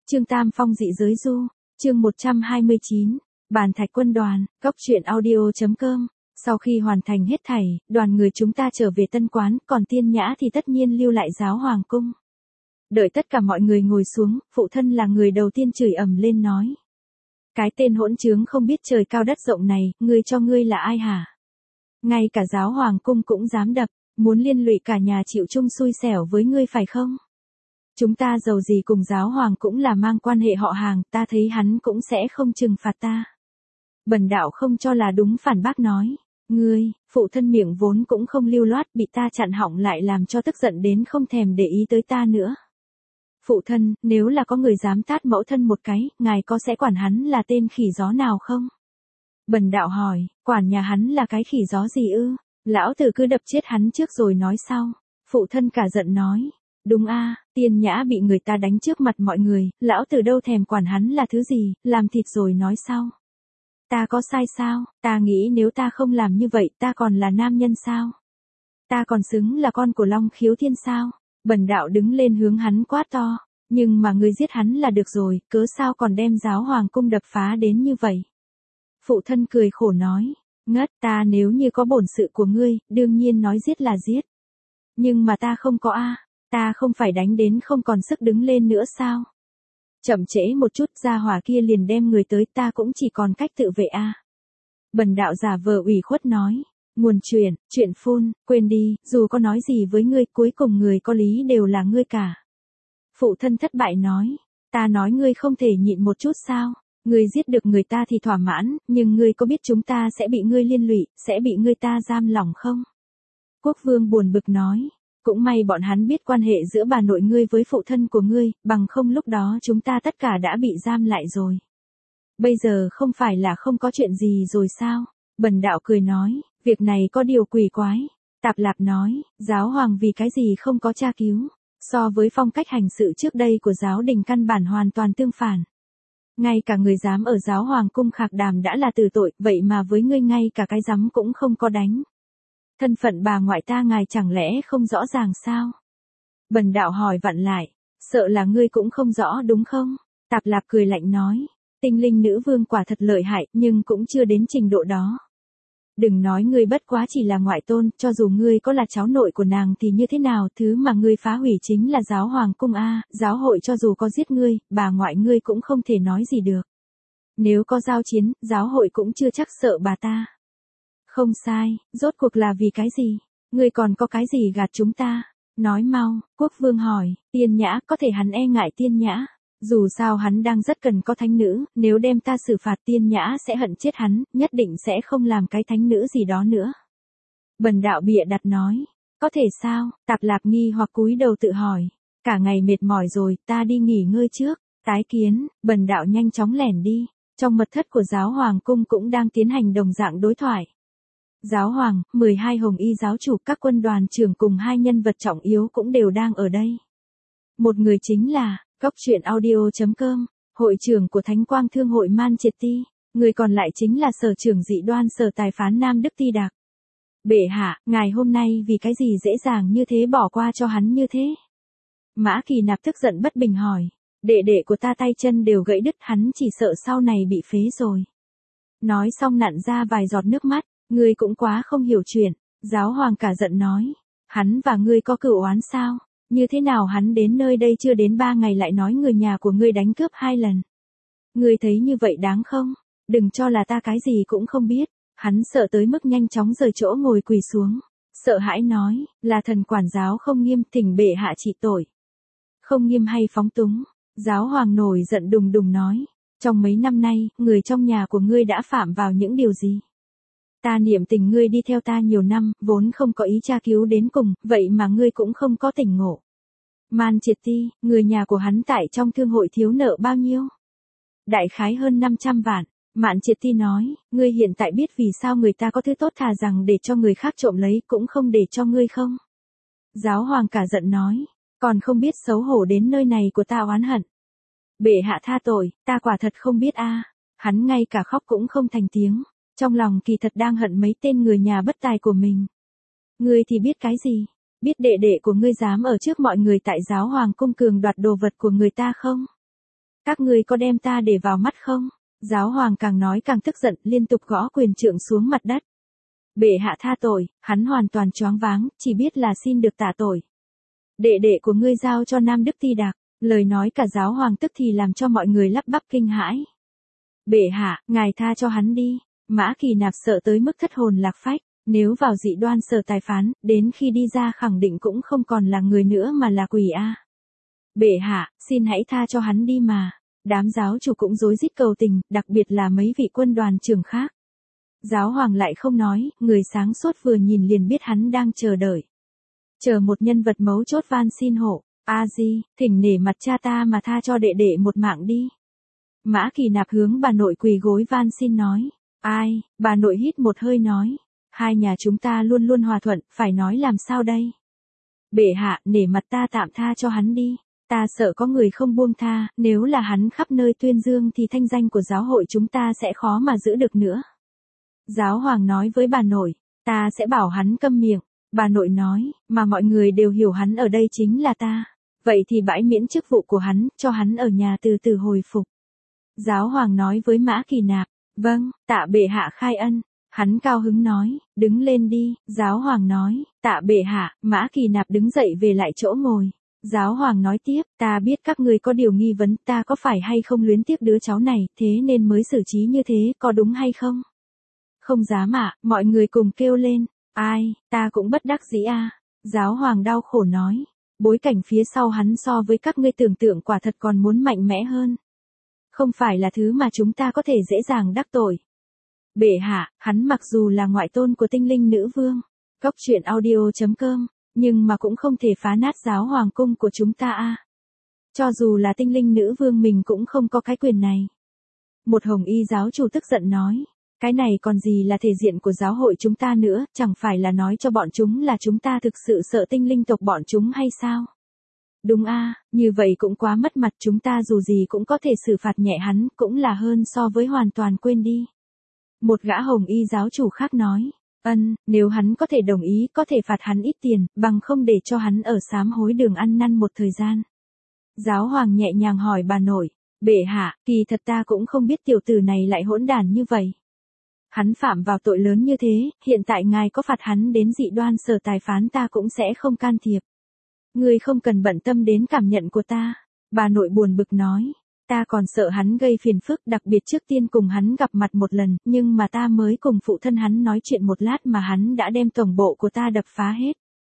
Trương Tam Phong dị giới du, chương 129, bàn thạch quân đoàn, góc truyện audio.com. Sau khi hoàn thành hết thảy, đoàn người chúng ta trở về tân quán, còn Tiên Nhã thì tất nhiên lưu lại giáo hoàng cung. Đợi tất cả mọi người ngồi xuống, phụ thân là người đầu tiên chửi ầm lên nói. Cái tên hỗn trướng không biết trời cao đất rộng này, ngươi cho ngươi là ai hả? Ngay cả giáo hoàng cung cũng dám đập, muốn liên lụy cả nhà chịu chung xui xẻo với ngươi phải không? Chúng ta giàu gì cùng giáo hoàng cũng là mang quan hệ họ hàng, ta thấy hắn cũng sẽ không trừng phạt ta. Bần đạo không cho là đúng, phản bác nói. Ngươi, phụ thân miệng vốn cũng không lưu loát, bị ta chặn họng lại làm cho tức giận đến không thèm để ý tới ta nữa. Phụ thân, nếu là có người dám tát mẫu thân một cái, ngài có sẽ quản hắn là tên khỉ gió nào không? Bần đạo hỏi, quản nhà hắn là cái khỉ gió gì ư? Lão tử cứ đập chết hắn trước rồi nói sau. Phụ thân cả giận nói. Đúng a, Tiên Nhã bị người ta đánh trước mặt mọi người, lão tử đâu thèm quản hắn là thứ gì, làm thịt rồi nói sau. Ta có sai sao? Ta nghĩ nếu ta không làm như vậy, ta còn là nam nhân sao? Ta còn xứng là con của Long Khiếu Thiên sao? Bần đạo đứng lên hướng hắn quát to. Nhưng mà ngươi giết hắn là được rồi, cớ sao còn đem giáo hoàng cung đập phá đến như vậy? Phụ thân cười khổ nói. Ngất, ta nếu như có bổn sự của ngươi, đương nhiên nói giết là giết. Nhưng mà ta không có a. Ta không phải đánh đến không còn sức đứng lên nữa sao? Chậm trễ một chút, gia hỏa kia liền đem người tới, ta cũng chỉ còn cách tự vệ a. Bần đạo giả vờ ủy khuất nói. Nguồn chuyện phun, quên đi, dù có nói gì với ngươi, cuối cùng người có lý đều là ngươi cả. Phụ thân thất bại nói. Ta nói ngươi không thể nhịn một chút sao? Ngươi giết được người ta thì thỏa mãn, nhưng ngươi có biết chúng ta sẽ bị ngươi liên lụy, sẽ bị ngươi ta giam lỏng không? Quốc vương buồn bực nói. Cũng may bọn hắn biết quan hệ giữa bà nội ngươi với phụ thân của ngươi, bằng không lúc đó chúng ta tất cả đã bị giam lại rồi. Bây giờ không phải là không có chuyện gì rồi sao? Bần đạo cười nói, việc này có điều quỷ quái. Tạp Lạp nói, giáo hoàng vì cái gì không có tra cứu. So với phong cách hành sự trước đây của giáo đình căn bản hoàn toàn tương phản. Ngay cả người dám ở giáo hoàng cung khạc đàm đã là tử tội, vậy mà với ngươi ngay cả cái giấm cũng không có đánh. Thân phận bà ngoại ta ngài chẳng lẽ không rõ ràng sao? Bần đạo hỏi vặn lại, sợ là ngươi cũng không rõ đúng không? Tạp Lạp cười lạnh nói, tinh linh nữ vương quả thật lợi hại, nhưng cũng chưa đến trình độ đó. Đừng nói ngươi bất quá chỉ là ngoại tôn, cho dù ngươi có là cháu nội của nàng thì như thế nào, thứ mà ngươi phá hủy chính là giáo hoàng cung a, giáo hội cho dù có giết ngươi, bà ngoại ngươi cũng không thể nói gì được. Nếu có giao chiến, giáo hội cũng chưa chắc sợ bà ta. Không sai, rốt cuộc là vì cái gì? Ngươi còn có cái gì gạt chúng ta? Nói mau, quốc vương hỏi, Tiên Nhã, có thể hắn e ngại Tiên Nhã. Dù sao hắn đang rất cần có thánh nữ, nếu đem ta xử phạt Tiên Nhã sẽ hận chết hắn, nhất định sẽ không làm cái thánh nữ gì đó nữa. Bần đạo bịa đặt nói, có thể sao? Tạp Lạp nghi hoặc cúi đầu tự hỏi, cả ngày mệt mỏi rồi, ta đi nghỉ ngơi trước, tái kiến. Bần đạo nhanh chóng lẻn đi, trong mật thất của giáo hoàng cung cũng đang tiến hành đồng dạng đối thoại. Giáo hoàng, 12 hồng y giáo chủ, các quân đoàn trưởng cùng hai nhân vật trọng yếu cũng đều đang ở đây. Một người chính là, góc truyện audio.com, hội trưởng của Thánh Quang Thương hội Man Triệt Ti, người còn lại chính là sở trưởng dị đoan sở tài phán Nam Đức Ti Đạc. Bệ hạ, ngài hôm nay vì cái gì dễ dàng như thế bỏ qua cho hắn như thế? Mã Kỳ Nạp tức giận bất bình hỏi, đệ đệ của ta tay chân đều gãy đứt, hắn chỉ sợ sau này bị phế rồi. Nói xong nặn ra vài giọt nước mắt. Ngươi cũng quá không hiểu chuyện, giáo hoàng cả giận nói, hắn và ngươi có cửu oán sao? Như thế nào hắn đến nơi đây chưa đến 3 ngày lại nói người nhà của ngươi đánh cướp 2 lần? Ngươi thấy như vậy đáng không? Đừng cho là ta cái gì cũng không biết. Hắn sợ tới mức nhanh chóng rời chỗ ngồi quỳ xuống. Sợ hãi nói, là thần quản giáo không nghiêm, thỉnh bệ hạ trị tội. Không nghiêm hay phóng túng? Giáo hoàng nổi giận đùng đùng nói, trong mấy năm nay, người trong nhà của ngươi đã phạm vào những điều gì? Ta niệm tình ngươi đi theo ta nhiều năm, vốn không có ý tra cứu đến cùng, vậy mà ngươi cũng không có tỉnh ngộ. Man Triệt Ti, người nhà của hắn tại trong thương hội thiếu nợ bao nhiêu? Đại khái hơn 500 vạn. Mạn Triệt Ti nói, ngươi hiện tại biết vì sao người ta có thứ tốt thà rằng để cho người khác trộm lấy cũng không để cho ngươi không? Giáo hoàng cả giận nói, còn không biết xấu hổ đến nơi này của ta oán hận. Bệ hạ tha tội, ta quả thật không biết a. Hắn ngay cả khóc cũng không thành tiếng. Trong lòng kỳ thật đang hận mấy tên người nhà bất tài của mình. Ngươi thì biết cái gì? Biết đệ đệ của ngươi dám ở trước mọi người tại giáo hoàng cung cường đoạt đồ vật của người ta không? Các ngươi có đem ta để vào mắt không? Giáo hoàng càng nói càng tức giận, liên tục gõ quyền trượng xuống mặt đất. Bệ hạ tha tội, hắn hoàn toàn choáng váng, chỉ biết là xin được tạ tội. Đệ đệ của ngươi giao cho Nam Đức Ti Đạc, lời nói cả giáo hoàng tức thì làm cho mọi người lắp bắp kinh hãi. Bệ hạ, ngài tha cho hắn đi. Mã Kỳ Nạp sợ tới mức thất hồn lạc phách, nếu vào dị đoan sở tài phán, đến khi đi ra khẳng định cũng không còn là người nữa mà là quỷ a. Bệ hạ, xin hãy tha cho hắn đi mà. Đám giáo chủ cũng rối rít cầu tình, đặc biệt là mấy vị quân đoàn trưởng khác. Giáo hoàng lại không nói, người sáng suốt vừa nhìn liền biết hắn đang chờ đợi. Chờ một nhân vật mấu chốt van xin hộ, A Di, thỉnh nể mặt cha ta mà tha cho đệ đệ một mạng đi. Mã Kỳ Nạp hướng bà nội quỳ gối van xin nói. Ai, bà nội hít một hơi nói. Hai nhà chúng ta luôn luôn hòa thuận, phải nói làm sao đây? Bệ hạ, nể mặt ta tạm tha cho hắn đi. Ta sợ có người không buông tha, nếu là hắn khắp nơi tuyên dương thì thanh danh của giáo hội chúng ta sẽ khó mà giữ được nữa. Giáo hoàng nói với bà nội, ta sẽ bảo hắn câm miệng. Bà nội nói, mà mọi người đều hiểu hắn ở đây chính là ta. Vậy thì bãi miễn chức vụ của hắn, cho hắn ở nhà từ từ hồi phục. Giáo hoàng nói với Mã Kỳ Nạp, vâng, tạ bệ hạ khai ân. Hắn cao hứng nói, đứng lên đi. Giáo hoàng nói, tạ bệ hạ. Mã Kỳ Nạp đứng dậy về lại chỗ ngồi. Giáo hoàng nói tiếp, ta biết các ngươi có điều nghi vấn, ta có phải hay không luyến tiếc đứa cháu này, thế nên mới xử trí như thế, có đúng hay không? Không dám ạ, mọi người cùng kêu lên. Ai, ta cũng bất đắc dĩ a. Giáo hoàng đau khổ nói, bối cảnh phía sau hắn so với các ngươi tưởng tượng quả thật còn muốn mạnh mẽ hơn. Không phải là thứ mà chúng ta có thể dễ dàng đắc tội. Bệ hạ, hắn mặc dù là ngoại tôn của tinh linh nữ vương, Cóc truyện audio.com, nhưng mà cũng không thể phá nát giáo hoàng cung của chúng ta a. Cho dù là tinh linh nữ vương mình cũng không có cái quyền này. Một hồng y giáo chủ tức giận nói, cái này còn gì là thể diện của giáo hội chúng ta nữa, chẳng phải là nói cho bọn chúng là chúng ta thực sự sợ tinh linh tộc bọn chúng hay sao? Đúng a, như vậy cũng quá mất mặt, chúng ta dù gì cũng có thể xử phạt nhẹ hắn, cũng là hơn so với hoàn toàn quên đi. Một gã hồng y giáo chủ khác nói, nếu hắn có thể đồng ý, có thể phạt hắn ít tiền, bằng không để cho hắn ở sám hối đường ăn năn một thời gian. Giáo hoàng nhẹ nhàng hỏi bà nội, bệ hạ, kỳ thật ta cũng không biết tiểu tử này lại hỗn đản như vậy. Hắn phạm vào tội lớn như thế, hiện tại ngài có phạt hắn đến dị đoan sở tài phán ta cũng sẽ không can thiệp. Ngươi không cần bận tâm đến cảm nhận của ta. Bà nội buồn bực nói, ta còn sợ hắn gây phiền phức, đặc biệt trước tiên cùng hắn gặp mặt một lần, nhưng mà ta mới cùng phụ thân hắn nói chuyện một lát mà hắn đã đem tổng bộ của ta đập phá hết.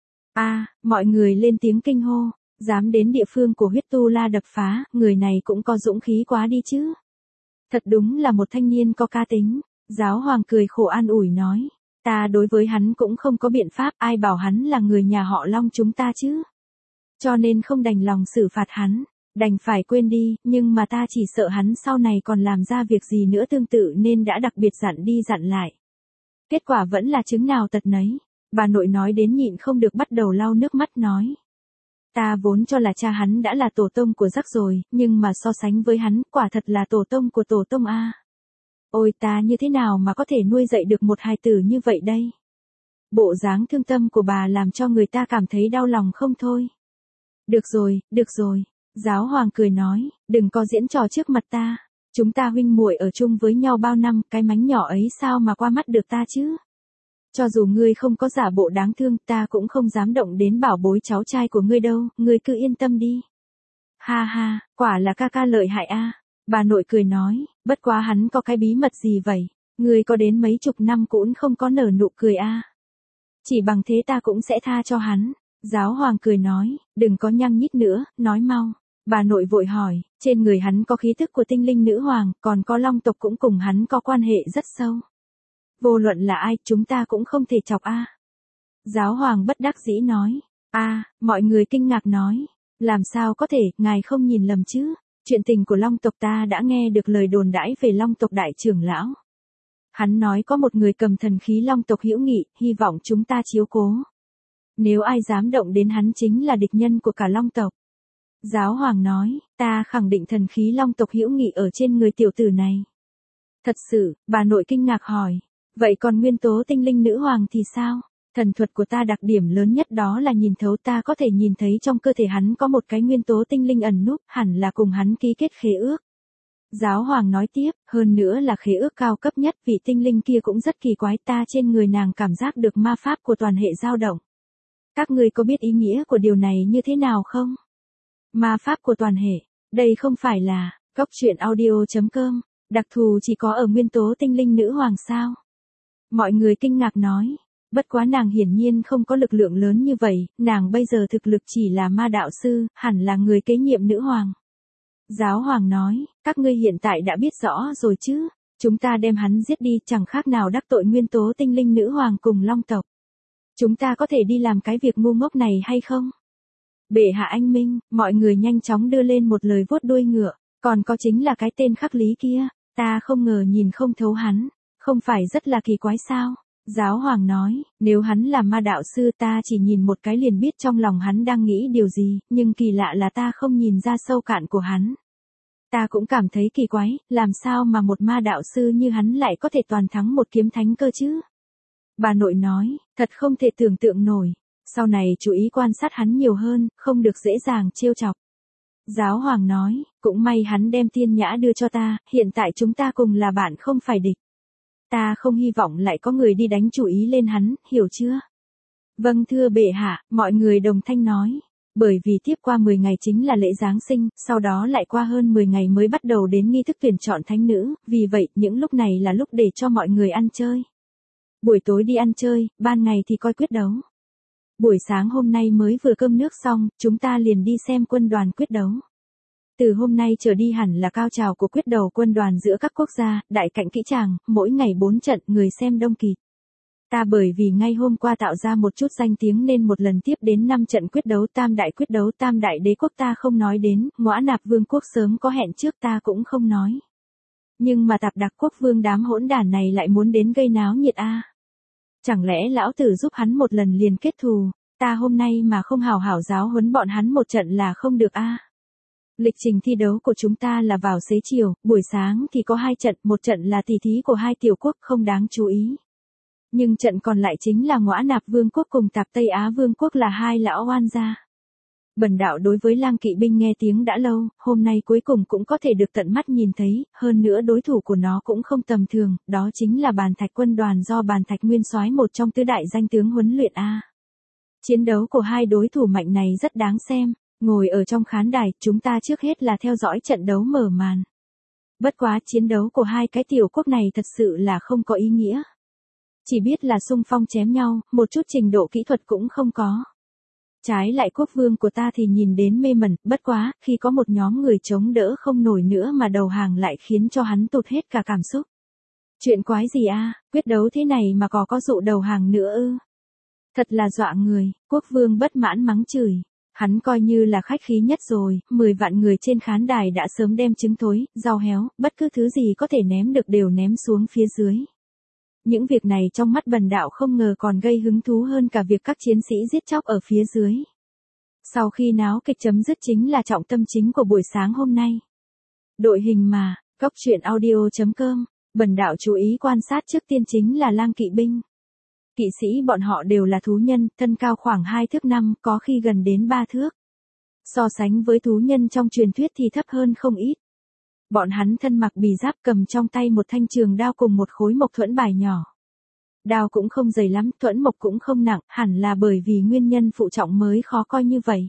Mọi người lên tiếng kinh hô, dám đến địa phương của huyết tu la đập phá, người này cũng có dũng khí quá đi chứ. Thật đúng là một thanh niên có cá tính. Giáo hoàng cười khổ an ủi nói, ta đối với hắn cũng không có biện pháp, ai bảo hắn là người nhà họ Long chúng ta chứ. Cho nên không đành lòng xử phạt hắn, đành phải quên đi, nhưng mà ta chỉ sợ hắn sau này còn làm ra việc gì nữa tương tự nên đã đặc biệt dặn đi dặn lại. Kết quả vẫn là chứng nào tật nấy. Bà nội nói đến nhịn không được bắt đầu lau nước mắt nói. Ta vốn cho là cha hắn đã là tổ tông của Jack rồi, nhưng mà so sánh với hắn, quả thật là tổ tông của tổ tông a. Ôi ta như thế nào mà có thể nuôi dạy được một hài tử như vậy đây? Bộ dáng thương tâm của bà làm cho người ta cảm thấy đau lòng không thôi. Được rồi, giáo hoàng cười nói, đừng có diễn trò trước mặt ta. Chúng ta huynh muội ở chung với nhau bao năm, cái mánh nhỏ ấy sao mà qua mắt được ta chứ? Cho dù ngươi không có giả bộ đáng thương, ta cũng không dám động đến bảo bối cháu trai của ngươi đâu, ngươi cứ yên tâm đi. Ha ha, quả là ca ca lợi hại a. Bà nội cười nói, bất quá hắn có cái bí mật gì vậy? Ngươi có đến mấy chục năm cũng không có nở nụ cười a. Chỉ bằng thế ta cũng sẽ tha cho hắn. Giáo hoàng cười nói, đừng có nhăng nhít nữa, nói mau. Bà nội vội hỏi, trên người hắn có khí thức của tinh linh nữ hoàng, còn có long tộc cũng cùng hắn có quan hệ rất sâu. Vô luận là ai, chúng ta cũng không thể chọc a. Giáo hoàng bất đắc dĩ nói, mọi người kinh ngạc nói, làm sao có thể, ngài không nhìn lầm chứ? Chuyện tình của long tộc ta đã nghe được lời đồn đãi về long tộc đại trưởng lão. Hắn nói có một người cầm thần khí long tộc hữu nghị, hy vọng chúng ta chiếu cố. Nếu ai dám động đến hắn chính là địch nhân của cả long tộc. Giáo hoàng nói, ta khẳng định thần khí long tộc hữu nghị ở trên người tiểu tử này. Thật sự, bà nội kinh ngạc hỏi, vậy còn nguyên tố tinh linh nữ hoàng thì sao? Thần thuật của ta đặc điểm lớn nhất đó là nhìn thấu, ta có thể nhìn thấy trong cơ thể hắn có một cái nguyên tố tinh linh ẩn núp, hẳn là cùng hắn ký kết khế ước. Giáo hoàng nói tiếp, hơn nữa là khế ước cao cấp nhất, vị tinh linh kia cũng rất kỳ quái, ta trên người nàng cảm giác được ma pháp của toàn hệ dao động. Các ngươi có biết ý nghĩa của điều này như thế nào không? Ma pháp của toàn hệ, đây không phải là, Cốc truyện audio.com, đặc thù chỉ có ở nguyên tố tinh linh nữ hoàng sao? Mọi người kinh ngạc nói, bất quá nàng hiển nhiên không có lực lượng lớn như vậy, nàng bây giờ thực lực chỉ là ma đạo sư, hẳn là người kế nhiệm nữ hoàng. Giáo hoàng nói, các ngươi hiện tại đã biết rõ rồi chứ, chúng ta đem hắn giết đi chẳng khác nào đắc tội nguyên tố tinh linh nữ hoàng cùng long tộc. Chúng ta có thể đi làm cái việc ngu ngốc này hay không? Bệ hạ anh minh, mọi người nhanh chóng đưa lên một lời vuốt đuôi ngựa, còn có chính là cái tên khắc lý kia, ta không ngờ nhìn không thấu hắn, không phải rất là kỳ quái sao? Giáo hoàng nói, nếu hắn là ma đạo sư ta chỉ nhìn một cái liền biết trong lòng hắn đang nghĩ điều gì, nhưng kỳ lạ là ta không nhìn ra sâu cạn của hắn. Ta cũng cảm thấy kỳ quái, làm sao mà một ma đạo sư như hắn lại có thể toàn thắng một kiếm thánh cơ chứ? Bà nội nói, thật không thể tưởng tượng nổi, sau này chú ý quan sát hắn nhiều hơn, không được dễ dàng trêu chọc. Giáo hoàng nói, cũng may hắn đem Tiên Nhã đưa cho ta, hiện tại chúng ta cùng là bạn không phải địch. Ta không hy vọng lại có người đi đánh chủ ý lên hắn, hiểu chưa? Vâng thưa bệ hạ, mọi người đồng thanh nói. Bởi vì tiếp qua 10 ngày chính là lễ Giáng sinh, sau đó lại qua hơn 10 ngày mới bắt đầu đến nghi thức tuyển chọn thánh nữ, vì vậy những lúc này là lúc để cho mọi người ăn chơi. Buổi tối đi ăn chơi, ban ngày thì coi quyết đấu. Buổi sáng hôm nay mới vừa cơm nước xong, chúng ta liền đi xem quân đoàn quyết đấu. Từ hôm nay trở đi hẳn là cao trào của quyết đấu quân đoàn giữa các quốc gia, đại cạnh kỹ tràng, mỗi ngày 4 trận, người xem đông kịt. Ta bởi vì ngay hôm qua tạo ra một chút danh tiếng nên một lần tiếp đến 5 trận quyết đấu, tam đại đế quốc ta không nói đến, Ngõa Nạp Vương quốc sớm có hẹn trước ta cũng không nói. Nhưng mà Tạp Đặc Quốc Vương đám hỗn đản này lại muốn đến gây náo nhiệt a. Chẳng lẽ lão tử giúp hắn một lần liền kết thù, ta hôm nay mà không hào hảo giáo huấn bọn hắn một trận là không được a. Lịch trình thi đấu của chúng ta là vào xế chiều, buổi sáng thì có 2 trận, một trận là tỷ thí của 2 tiểu quốc không đáng chú ý. Nhưng trận còn lại chính là Ngõa Nạp Vương quốc cùng Tạp Tây Á Vương quốc là 2 lão oan gia. Bần đạo đối với Lang Kỵ binh nghe tiếng đã lâu, hôm nay cuối cùng cũng có thể được tận mắt nhìn thấy, hơn nữa đối thủ của nó cũng không tầm thường, đó chính là Bàn Thạch quân đoàn do Bàn Thạch Nguyên Soái, một trong tứ đại danh tướng huấn luyện a. Chiến đấu của hai đối thủ mạnh này rất đáng xem, ngồi ở trong khán đài, chúng ta trước hết là theo dõi trận đấu mở màn. Bất quá chiến đấu của hai cái tiểu quốc này thật sự là không có ý nghĩa. Chỉ biết là xung phong chém nhau, một chút trình độ kỹ thuật cũng không có. Trái lại quốc vương của ta thì nhìn đến mê mẩn, bất quá, khi có một nhóm người chống đỡ không nổi nữa mà đầu hàng lại khiến cho hắn tụt hết cả cảm xúc. Chuyện quái gì a, quyết đấu thế này mà có dụ đầu hàng nữa ư? Thật là dọa người, quốc vương bất mãn mắng chửi. Hắn coi như là khách khí nhất rồi, 10 vạn người trên khán đài đã sớm đem trứng thối, rau héo, bất cứ thứ gì có thể ném được đều ném xuống phía dưới. Những việc này trong mắt bần đạo không ngờ còn gây hứng thú hơn cả việc các chiến sĩ giết chóc ở phía dưới. Sau khi náo kịch chấm dứt chính là trọng tâm chính của buổi sáng hôm nay. Đội hình mà, Cốc truyện audio.com, bần đạo chú ý quan sát trước tiên chính là Lang Kỵ binh. Kỵ sĩ bọn họ đều là thú nhân, thân cao khoảng 2 thước 5, có khi gần đến 3 thước. So sánh với thú nhân trong truyền thuyết thì thấp hơn không ít. Bọn hắn thân mặc bì giáp, cầm trong tay một thanh trường đao cùng một khối mộc thuẫn bài nhỏ. Đao cũng không dày lắm, thuẫn mộc cũng không nặng, hẳn là bởi vì nguyên nhân phụ trọng mới khó coi như vậy.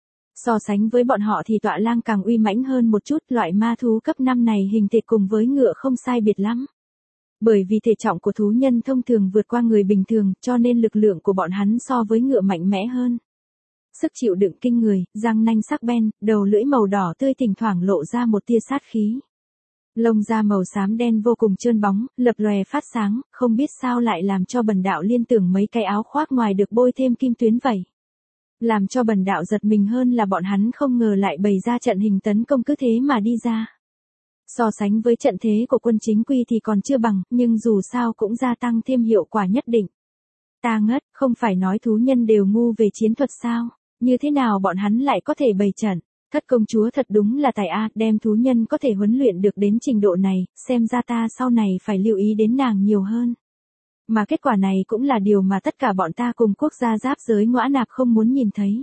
So sánh với bọn họ thì tọa lang càng uy mãnh hơn một chút, loại ma thú cấp 5 này hình thể cùng với ngựa không sai biệt lắm. Bởi vì thể trọng của thú nhân thông thường vượt qua người bình thường, cho nên lực lượng của bọn hắn so với ngựa mạnh mẽ hơn. Sức chịu đựng kinh người, răng nanh sắc bén, đầu lưỡi màu đỏ tươi thỉnh thoảng lộ ra một tia sát khí. Lông da màu xám đen vô cùng trơn bóng, lập lòe phát sáng, không biết sao lại làm cho bần đạo liên tưởng mấy cái áo khoác ngoài được bôi thêm kim tuyến vậy. Làm cho bần đạo giật mình hơn là bọn hắn không ngờ lại bày ra trận hình tấn công cứ thế mà đi ra. So sánh với trận thế của quân chính quy thì còn chưa bằng, nhưng dù sao cũng gia tăng thêm hiệu quả nhất định. Ta ngất, không phải nói thú nhân đều ngu về chiến thuật sao? Như thế nào bọn hắn lại có thể bày trận? Thất công chúa thật đúng là tài a, đem thú nhân có thể huấn luyện được đến trình độ này, xem ra ta sau này phải lưu ý đến nàng nhiều hơn. Mà kết quả này cũng là điều mà tất cả bọn ta cùng quốc gia giáp giới ngõa nạp không muốn nhìn thấy.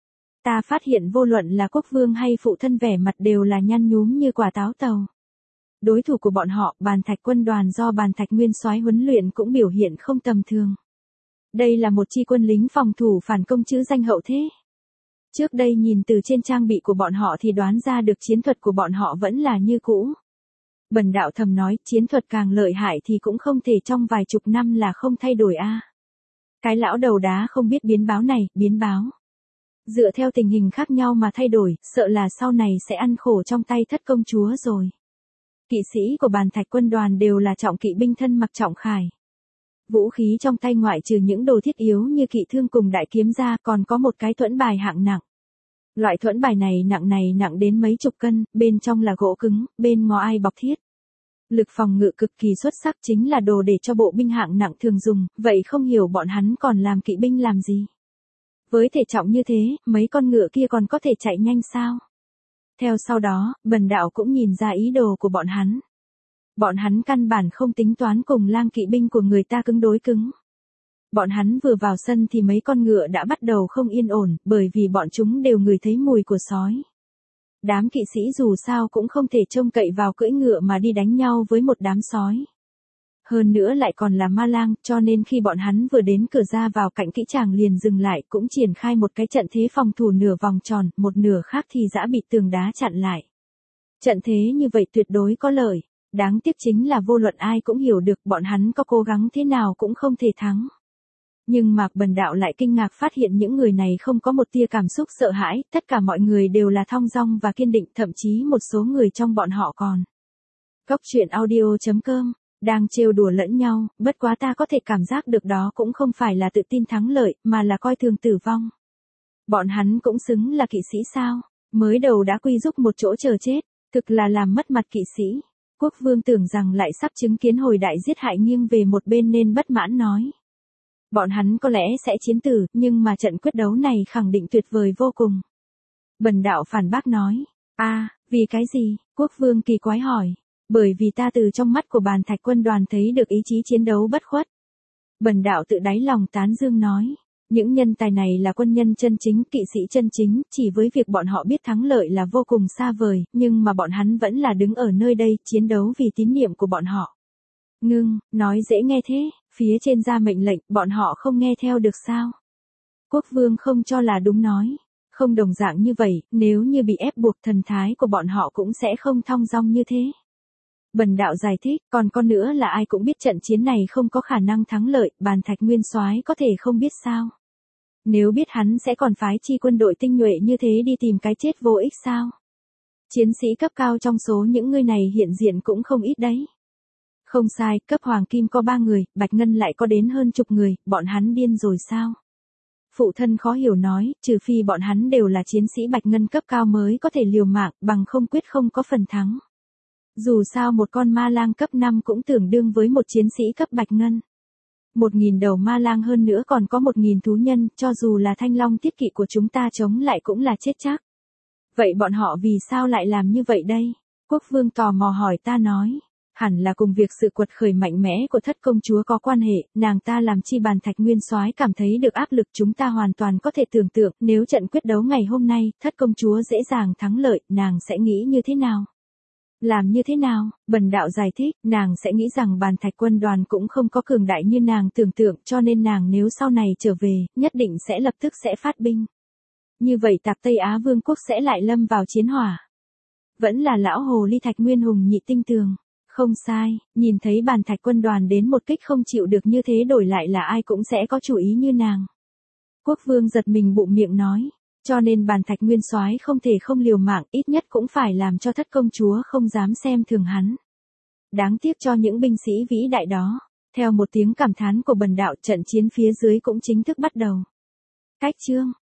Ta phát hiện vô luận là quốc vương hay phụ thân vẻ mặt đều là nhăn nhúm như quả táo tàu. Đối thủ của bọn họ, Bàn Thạch quân đoàn do Bàn Thạch nguyên soái huấn luyện cũng biểu hiện không tầm thường. Đây là một chi quân lính phòng thủ phản công chữ danh hậu thế. Trước đây nhìn từ trên trang bị của bọn họ thì đoán ra được chiến thuật của bọn họ vẫn là như cũ. Bần đạo thầm nói, chiến thuật càng lợi hại thì cũng không thể trong vài chục năm là không thay đổi a. Cái lão đầu đá không biết biến báo này, biến báo. Dựa theo tình hình khác nhau mà thay đổi, sợ là sau này sẽ ăn khổ trong tay thất công chúa rồi. Kỵ sĩ của Bàn Thạch quân đoàn đều là trọng kỵ binh thân mặc trọng khải. Vũ khí trong tay ngoại trừ những đồ thiết yếu như kỵ thương cùng đại kiếm ra còn có một cái thuẫn bài hạng nặng. Loại thuẫn bài này nặng đến mấy chục cân, bên trong là gỗ cứng, bên ngoài bọc thiết. Lực phòng ngự cực kỳ xuất sắc chính là đồ để cho bộ binh hạng nặng thường dùng, vậy không hiểu bọn hắn còn làm kỵ binh làm gì. Với thể trọng như thế, mấy con ngựa kia còn có thể chạy nhanh sao? Theo sau đó, bần đạo cũng nhìn ra ý đồ của bọn hắn. Bọn hắn căn bản không tính toán cùng lang kỵ binh của người ta cứng đối cứng. Bọn hắn vừa vào sân thì mấy con ngựa đã bắt đầu không yên ổn, bởi vì bọn chúng đều ngửi thấy mùi của sói. Đám kỵ sĩ dù sao cũng không thể trông cậy vào cưỡi ngựa mà đi đánh nhau với một đám sói. Hơn nữa lại còn là ma lang, cho nên khi bọn hắn vừa đến cửa ra vào cạnh kỹ tràng liền dừng lại, cũng triển khai một cái trận thế phòng thủ nửa vòng tròn, một nửa khác thì dã bị tường đá chặn lại. Trận thế như vậy tuyệt đối có lợi, đáng tiếc chính là vô luận ai cũng hiểu được bọn hắn có cố gắng thế nào cũng không thể thắng. Nhưng mà bần đạo lại kinh ngạc phát hiện những người này không có một tia cảm xúc sợ hãi, tất cả mọi người đều là thong dong và kiên định, thậm chí một số người trong bọn họ còn. Góc truyện audio.com đang trêu đùa lẫn nhau, bất quá ta có thể cảm giác được đó cũng không phải là tự tin thắng lợi, mà là coi thường tử vong. Bọn hắn cũng xứng là kỵ sĩ sao, mới đầu đã quy giúp một chỗ chờ chết, thực là làm mất mặt kỵ sĩ. Quốc vương tưởng rằng lại sắp chứng kiến hồi đại giết hại nghiêng về một bên nên bất mãn nói. Bọn hắn có lẽ sẽ chiến tử, nhưng mà trận quyết đấu này khẳng định tuyệt vời vô cùng. Bần đạo phản bác nói, vì cái gì, quốc vương kỳ quái hỏi. Bởi vì ta từ trong mắt của Bàn Thạch quân đoàn thấy được ý chí chiến đấu bất khuất. Bần đạo tự đáy lòng tán dương nói, những nhân tài này là quân nhân chân chính, kỵ sĩ chân chính, chỉ với việc bọn họ biết thắng lợi là vô cùng xa vời, nhưng mà bọn hắn vẫn là đứng ở nơi đây, chiến đấu vì tín niệm của bọn họ. Ngưng, nói dễ nghe thế, phía trên ra mệnh lệnh, bọn họ không nghe theo được sao? Quốc vương không cho là đúng nói. Không đồng dạng như vậy, nếu như bị ép buộc thần thái của bọn họ cũng sẽ không thong dong như thế. Bần đạo giải thích, còn có nữa là ai cũng biết trận chiến này không có khả năng thắng lợi, Bàn Thạch nguyên soái có thể không biết sao? Nếu biết hắn sẽ còn phái chi quân đội tinh nhuệ như thế đi tìm cái chết vô ích sao? Chiến sĩ cấp cao trong số những người này hiện diện cũng không ít đấy. Không sai, cấp hoàng kim có 3 người, bạch ngân lại có đến hơn chục người, bọn hắn điên rồi sao? Phụ thân khó hiểu nói, trừ phi bọn hắn đều là chiến sĩ bạch ngân cấp cao mới có thể liều mạng, bằng không quyết không có phần thắng. Dù sao một con ma lang cấp 5 cũng tương đương với một chiến sĩ cấp bạch ngân. 1.000 đầu ma lang hơn nữa còn có 1.000 thú nhân, cho dù là thanh long tiết kỵ của chúng ta chống lại cũng là chết chắc. Vậy bọn họ vì sao lại làm như vậy đây? Quốc vương tò mò hỏi ta nói. Hẳn là cùng việc sự quật khởi mạnh mẽ của thất công chúa có quan hệ, nàng ta làm chi Bàn Thạch nguyên soái cảm thấy được áp lực, chúng ta hoàn toàn có thể tưởng tượng, nếu trận quyết đấu ngày hôm nay, thất công chúa dễ dàng thắng lợi, nàng sẽ nghĩ như thế nào? Làm như thế nào? Bần đạo giải thích, nàng sẽ nghĩ rằng Bàn Thạch quân đoàn cũng không có cường đại như nàng tưởng tượng, cho nên nàng nếu sau này trở về, nhất định sẽ lập tức sẽ phát binh. Như vậy Tạp Tây Á Vương quốc sẽ lại lâm vào chiến hỏa. Vẫn là lão hồ ly Thạch Nguyên Hùng nhị tinh tường. Không sai, nhìn thấy Bàn Thạch quân đoàn đến một kích không chịu được như thế đổi lại là ai cũng sẽ có chủ ý như nàng. Quốc vương giật mình bụng miệng nói, cho nên Bàn Thạch nguyên soái không thể không liều mạng, ít nhất cũng phải làm cho thất công chúa không dám xem thường hắn. Đáng tiếc cho những binh sĩ vĩ đại đó. Theo một tiếng cảm thán của bần đạo, trận chiến phía dưới cũng chính thức bắt đầu. Cách chương